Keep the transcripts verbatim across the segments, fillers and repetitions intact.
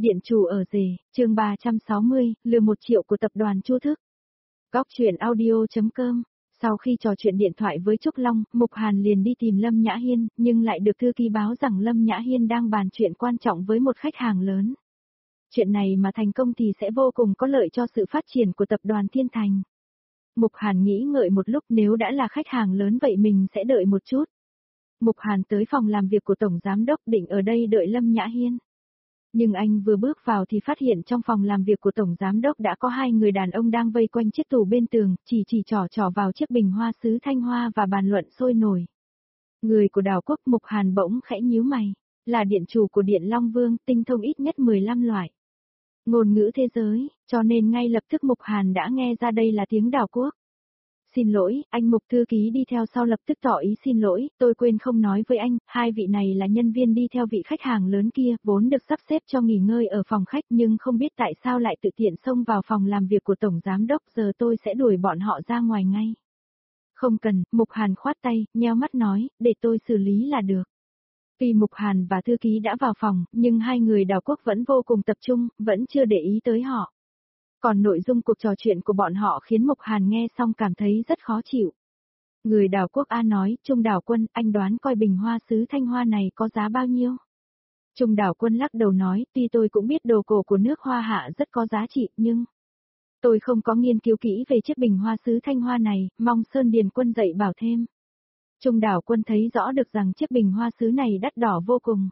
Điện chủ ở rể, chương ba trăm sáu mươi, lừa một triệu của tập đoàn Chu Thức. Góc truyện audio chấm com. Sau khi trò chuyện điện thoại với Trúc Long, Mục Hàn liền đi tìm Lâm Nhã Hiên, nhưng lại được thư ký báo rằng Lâm Nhã Hiên đang bàn chuyện quan trọng với một khách hàng lớn. Chuyện này mà thành công thì sẽ vô cùng có lợi cho sự phát triển của tập đoàn Thiên Thành. Mục Hàn nghĩ ngợi một lúc, nếu đã là khách hàng lớn vậy mình sẽ đợi một chút. Mục Hàn tới phòng làm việc của Tổng Giám đốc định ở đây đợi Lâm Nhã Hiên. Nhưng anh vừa bước vào thì phát hiện trong phòng làm việc của Tổng Giám đốc đã có hai người đàn ông đang vây quanh chiếc tủ bên tường, chỉ chỉ trỏ trỏ vào chiếc bình hoa sứ Thanh Hoa và bàn luận sôi nổi. Người của Đào Quốc. Mục Hàn bỗng khẽ nhíu mày, là điện chủ của Điện Long Vương, tinh thông ít nhất mười lăm loại ngôn ngữ thế giới, cho nên ngay lập tức Mục Hàn đã nghe ra đây là tiếng Đào Quốc. Xin lỗi, anh Mục thư ký đi theo sau lập tức tỏ ý xin lỗi, tôi quên không nói với anh, hai vị này là nhân viên đi theo vị khách hàng lớn kia, vốn được sắp xếp cho nghỉ ngơi ở phòng khách nhưng không biết tại sao lại tự tiện xông vào phòng làm việc của Tổng Giám đốc, giờ tôi sẽ đuổi bọn họ ra ngoài ngay. Không cần, Mục Hàn khoát tay, nheo mắt nói, để tôi xử lý là được. Tuy Mục Hàn và thư ký đã vào phòng, nhưng hai người Đào Quốc vẫn vô cùng tập trung, vẫn chưa để ý tới họ. Còn nội dung cuộc trò chuyện của bọn họ khiến Mục Hàn nghe xong cảm thấy rất khó chịu. Người Đào Quốc A nói, Trung Đào Quân, anh đoán coi bình hoa sứ Thanh Hoa này có giá bao nhiêu? Trung Đào Quân lắc đầu nói, tuy tôi cũng biết đồ cổ của nước Hoa Hạ rất có giá trị, nhưng tôi không có nghiên cứu kỹ về chiếc bình hoa sứ Thanh Hoa này, mong Sơn Điền Quân dạy bảo thêm. Trung Đào Quân thấy rõ được rằng chiếc bình hoa sứ này đắt đỏ vô cùng.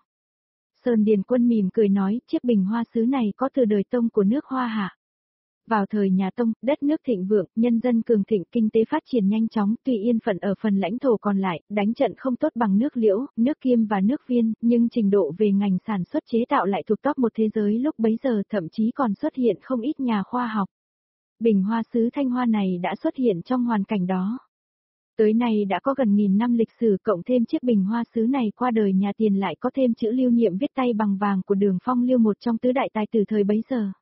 Sơn Điền Quân mỉm cười nói, chiếc bình hoa sứ này có từ đời Tông của nước Hoa Hạ. Vào thời nhà Tông, đất nước thịnh vượng, nhân dân cường thịnh, kinh tế phát triển nhanh chóng, tuy yên phận ở phần lãnh thổ còn lại, đánh trận không tốt bằng nước Liễu, nước Kiêm và nước Viên, nhưng trình độ về ngành sản xuất chế tạo lại thuộc top một thế giới lúc bấy giờ, thậm chí còn xuất hiện không ít nhà khoa học. Bình hoa sứ Thanh Hoa này đã xuất hiện trong hoàn cảnh đó. Tới nay đã có gần nghìn năm lịch sử, cộng thêm chiếc bình hoa sứ này qua đời nhà Tiền lại có thêm chữ lưu niệm viết tay bằng vàng của Đường Phong Liêu, một trong tứ đại tài tử thời bấy giờ.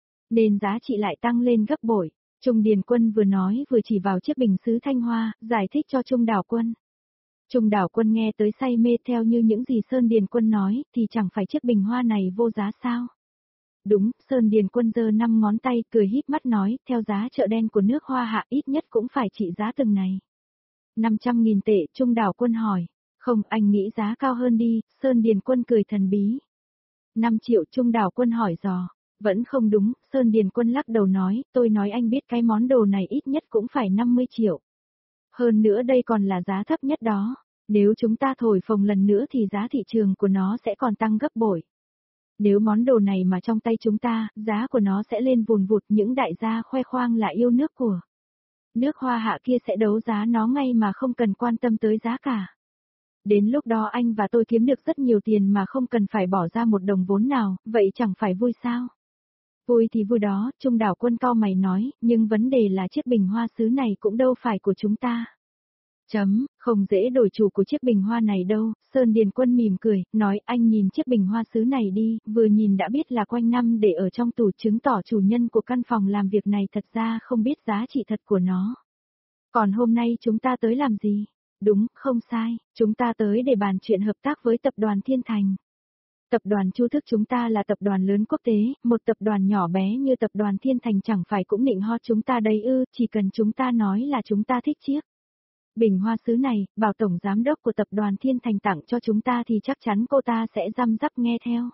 Nên giá trị lại tăng lên gấp bội. Trung Điền Quân vừa nói vừa chỉ vào chiếc bình sứ Thanh Hoa, giải thích cho Trung Đào Quân. Trung Đào Quân nghe tới say mê, theo như những gì Sơn Điền Quân nói, thì chẳng phải chiếc bình hoa này vô giá sao? Đúng, Sơn Điền Quân giơ năm ngón tay, cười híp mắt nói, theo giá chợ đen của nước Hoa Hạ ít nhất cũng phải trị giá từng này. năm trăm nghìn tệ, Trung Đào Quân hỏi. Không, anh nghĩ giá cao hơn đi, Sơn Điền Quân cười thần bí. năm triệu, Trung Đào Quân hỏi dò. Vẫn không đúng, Sơn Điền Quân lắc đầu nói, tôi nói anh biết cái món đồ này ít nhất cũng phải năm mươi triệu. Hơn nữa đây còn là giá thấp nhất đó, nếu chúng ta thổi phồng lần nữa thì giá thị trường của nó sẽ còn tăng gấp bội. Nếu món đồ này mà trong tay chúng ta, giá của nó sẽ lên vùn vụt, những đại gia khoe khoang là yêu nước của nước Hoa Hạ kia sẽ đấu giá nó ngay mà không cần quan tâm tới giá cả. Đến lúc đó anh và tôi kiếm được rất nhiều tiền mà không cần phải bỏ ra một đồng vốn nào, vậy chẳng phải vui sao? Vui thì vui đó, Trung Đào Quân cau mày nói, nhưng vấn đề là chiếc bình hoa sứ này cũng đâu phải của chúng ta. Chấm, không dễ đổi chủ của chiếc bình hoa này đâu, Sơn Điền Quân mỉm cười, nói anh nhìn chiếc bình hoa sứ này đi, vừa nhìn đã biết là quanh năm để ở trong tủ, chứng tỏ chủ nhân của căn phòng làm việc này thật ra không biết giá trị thật của nó. Còn hôm nay chúng ta tới làm gì? Đúng, không sai, chúng ta tới để bàn chuyện hợp tác với tập đoàn Thiên Thành. Tập đoàn Chu Thức chúng ta là tập đoàn lớn quốc tế, một tập đoàn nhỏ bé như tập đoàn Thiên Thành chẳng phải cũng nịnh hót chúng ta đấy ư, chỉ cần chúng ta nói là chúng ta thích chiếc bình hoa sứ này, bảo Tổng Giám đốc của tập đoàn Thiên Thành tặng cho chúng ta thì chắc chắn cô ta sẽ răm rắp nghe theo.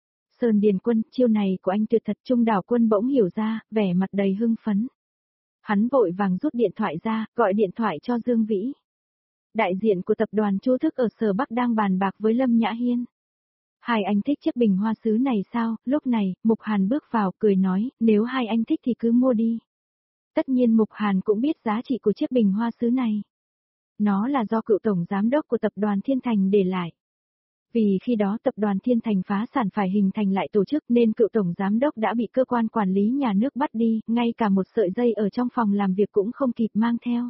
Sơn Điền Quân, chiêu này của anh tuyệt thật. Trung Đào Quân bỗng hiểu ra, vẻ mặt đầy hưng phấn. Hắn vội vàng rút điện thoại ra, gọi điện thoại cho Dương Vĩ. Đại diện của tập đoàn Chu Thức ở Sở Bắc đang bàn bạc với Lâm Nhã Hiên. Hai anh thích chiếc bình hoa sứ này sao? Lúc này, Mục Hàn bước vào, cười nói, nếu hai anh thích thì cứ mua đi. Tất nhiên Mục Hàn cũng biết giá trị của chiếc bình hoa sứ này. Nó là do cựu tổng giám đốc của tập đoàn Thiên Thành để lại. Vì khi đó tập đoàn Thiên Thành phá sản phải hình thành lại tổ chức nên cựu tổng giám đốc đã bị cơ quan quản lý nhà nước bắt đi, ngay cả một sợi dây ở trong phòng làm việc cũng không kịp mang theo.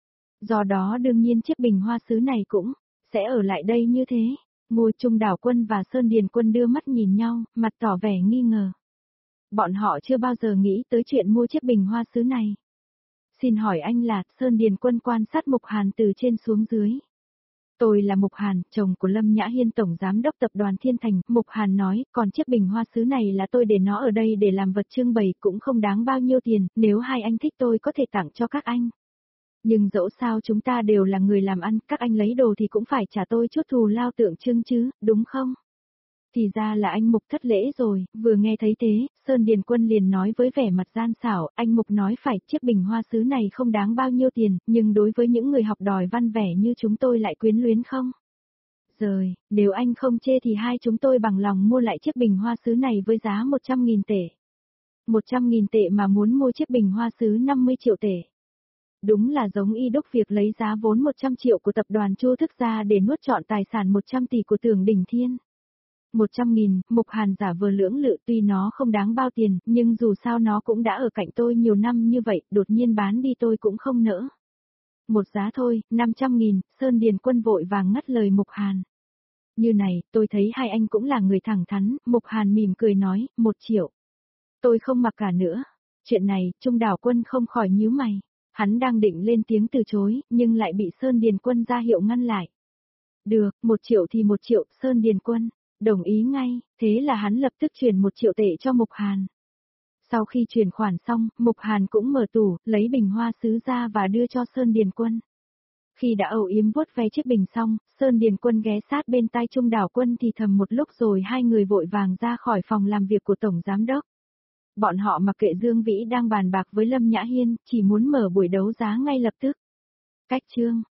Do đó đương nhiên chiếc bình hoa sứ này cũng sẽ ở lại đây như thế. Ngô Trung Đào Quân và Sơn Điền Quân đưa mắt nhìn nhau, mặt tỏ vẻ nghi ngờ. Bọn họ chưa bao giờ nghĩ tới chuyện mua chiếc bình hoa sứ này. Xin hỏi anh là? Sơn Điền Quân quan sát Mục Hàn từ trên xuống dưới. Tôi là Mục Hàn, chồng của Lâm Nhã Hiên tổng giám đốc tập đoàn Thiên Thành. Mục Hàn nói, còn chiếc bình hoa sứ này là tôi để nó ở đây để làm vật trưng bày, cũng không đáng bao nhiêu tiền, nếu hai anh thích tôi có thể tặng cho các anh. Nhưng dẫu sao chúng ta đều là người làm ăn, các anh lấy đồ thì cũng phải trả tôi chút thù lao tượng trưng chứ, đúng không? Thì ra là anh Mục thất lễ rồi, vừa nghe thấy thế, Sơn Điền Quân liền nói với vẻ mặt gian xảo, anh Mục nói phải, chiếc bình hoa sứ này không đáng bao nhiêu tiền, nhưng đối với những người học đòi văn vẻ như chúng tôi lại quyến luyến không? Rồi, nếu anh không chê thì hai chúng tôi bằng lòng mua lại chiếc bình hoa sứ này với giá một trăm nghìn tệ. một trăm nghìn tệ mà muốn mua chiếc bình hoa sứ năm mươi triệu tệ. Đúng là giống y đúc việc lấy giá vốn một trăm triệu của tập đoàn Chu Thức ra để nuốt trọn tài sản một trăm tỷ của Tưởng Đỉnh Thiên. một trăm nghìn, Mục Hàn giả vờ lưỡng lự, tuy nó không đáng bao tiền, nhưng dù sao nó cũng đã ở cạnh tôi nhiều năm như vậy, đột nhiên bán đi tôi cũng không nỡ. Một giá thôi, năm trăm nghìn, Sơn Điền Quân vội vàng ngắt lời Mục Hàn. Như này, tôi thấy hai anh cũng là người thẳng thắn, Mục Hàn mỉm cười nói, một triệu. Tôi không mặc cả nữa. Chuyện này, Trung Đảo Quân không khỏi nhíu mày. Hắn đang định lên tiếng từ chối, nhưng lại bị Sơn Điền Quân ra hiệu ngăn lại. Được, một triệu thì một triệu, Sơn Điền Quân. Đồng ý ngay, thế là hắn lập tức chuyển một triệu tệ cho Mục Hàn. Sau khi chuyển khoản xong, Mục Hàn cũng mở tủ, lấy bình hoa sứ ra và đưa cho Sơn Điền Quân. Khi đã âu yếm vuốt ve chiếc bình xong, Sơn Điền Quân ghé sát bên tai Trung Đảo Quân thì thầm một lúc rồi hai người vội vàng ra khỏi phòng làm việc của Tổng Giám Đốc. Bọn họ mặc kệ Dương Vĩ đang bàn bạc với Lâm Nhã Hiên, chỉ muốn mở buổi đấu giá ngay lập tức. Cách chương